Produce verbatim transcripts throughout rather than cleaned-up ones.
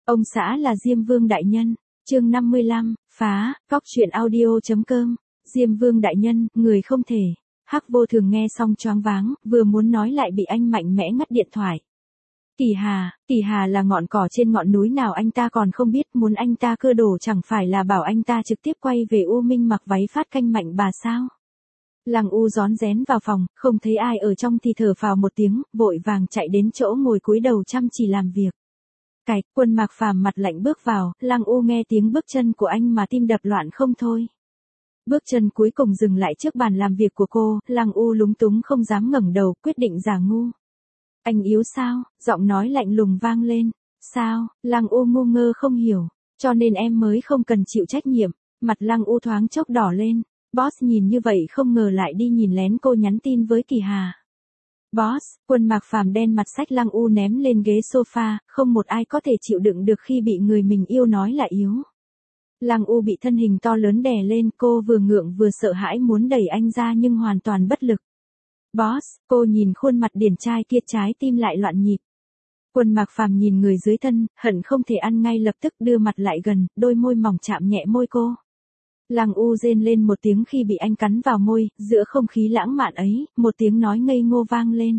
Ông xã là Diêm Vương đại nhân. Chương năm mươi lăm, phá, góc truyện audio.com. Diêm Vương đại nhân, người không thể. Hắc Vô Thường nghe xong choáng váng, vừa muốn nói lại bị anh mạnh mẽ ngắt điện thoại. Kỳ Hà, Kỳ Hà là ngọn cỏ trên ngọn núi nào anh ta còn không biết, muốn anh ta cơ đồ chẳng phải là bảo anh ta trực tiếp quay về U Minh mặc váy phát canh mạnh bà sao? Lăng U rón rén vào phòng, không thấy ai ở trong thì thở phào một tiếng, vội vàng chạy đến chỗ ngồi cúi đầu chăm chỉ làm việc. Cái, Quân Mạc Phàm mặt lạnh bước vào, Lăng U nghe tiếng bước chân của anh mà tim đập loạn không thôi. Bước chân cuối cùng dừng lại trước bàn làm việc của cô, Lăng U lúng túng không dám ngẩng đầu, quyết định giả ngu. Anh yếu sao? Giọng nói lạnh lùng vang lên. Sao? Lăng U ngu ngơ không hiểu. Cho nên em mới không cần chịu trách nhiệm. Mặt Lăng U thoáng chốc đỏ lên. Boss nhìn như vậy không ngờ lại đi nhìn lén cô nhắn tin với Kỳ Hà. Boss, Quân Mạc Phàm đen mặt xách Lăng U ném lên ghế sofa, không một ai có thể chịu đựng được khi bị người mình yêu nói là yếu. Lăng U bị thân hình to lớn đè lên, cô vừa ngượng vừa sợ hãi muốn đẩy anh ra nhưng hoàn toàn bất lực. Boss, cô nhìn khuôn mặt điển trai kia trái tim lại loạn nhịp. Quân Mạc Phàm nhìn người dưới thân, hận không thể ăn ngay lập tức đưa mặt lại gần, đôi môi mỏng chạm nhẹ môi cô. Lăng U rên lên một tiếng khi bị anh cắn vào môi, giữa không khí lãng mạn ấy, một tiếng nói ngây ngô vang lên.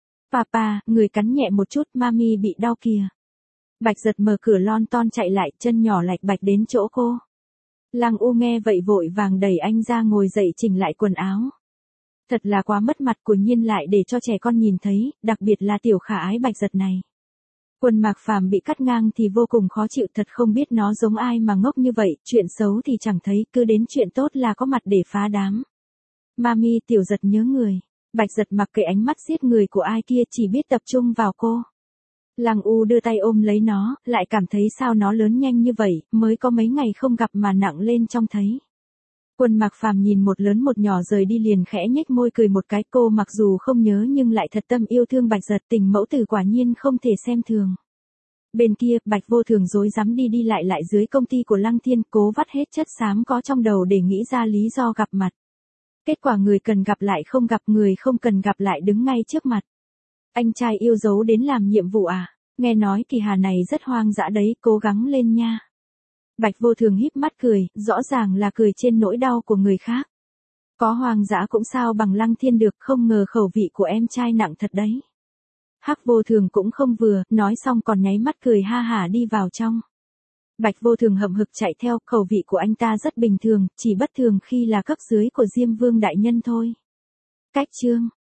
Papa, người cắn nhẹ một chút, mami bị đau kìa. Bạch Giật mở cửa lon ton chạy lại, chân nhỏ lạch bạch đến chỗ cô. Lăng U nghe vậy vội vàng đẩy anh ra ngồi dậy chỉnh lại quần áo. Thật là quá mất mặt, của nhiên lại để cho trẻ con nhìn thấy, đặc biệt là tiểu khả ái Bạch Giật này. Quân Mạc Phàm bị cắt ngang thì vô cùng khó chịu, thật không biết nó giống ai mà ngốc như vậy, chuyện xấu thì chẳng thấy, cứ đến chuyện tốt là có mặt để phá đám. Mami, Tiểu Giật nhớ người. Bạch Giật mặc kệ ánh mắt giết người của ai kia, chỉ biết tập trung vào cô. Lăng U đưa tay ôm lấy nó, lại cảm thấy sao nó lớn nhanh như vậy, mới có mấy ngày không gặp mà nặng lên trông thấy. Quân Mạc Phàm nhìn một lớn một nhỏ rời đi liền khẽ nhếch môi cười một cái, cô mặc dù không nhớ nhưng lại thật tâm yêu thương Bạch Giật, tình mẫu tử quả nhiên không thể xem thường. Bên kia, Bạch Vô Thường rối rắm đi đi lại lại dưới công ty của Lăng Thiên, cố vắt hết chất xám có trong đầu để nghĩ ra lý do gặp mặt. Kết quả người cần gặp lại không gặp, người không cần gặp lại đứng ngay trước mặt. Anh trai yêu dấu đến làm nhiệm vụ à? Nghe nói Kỳ Hà này rất hoang dã đấy, cố gắng lên nha. Bạch Vô Thường híp mắt cười, rõ ràng là cười trên nỗi đau của người khác. Có hoang dã cũng sao bằng Lăng Thiên được, không ngờ khẩu vị của em trai nặng thật đấy. Hắc Vô Thường cũng không vừa, nói xong còn nháy mắt cười ha hả đi vào trong. Bạch Vô Thường hậm hực chạy theo, khẩu vị của anh ta rất bình thường, chỉ bất thường khi là cấp dưới của Diêm Vương đại nhân thôi. Cách chương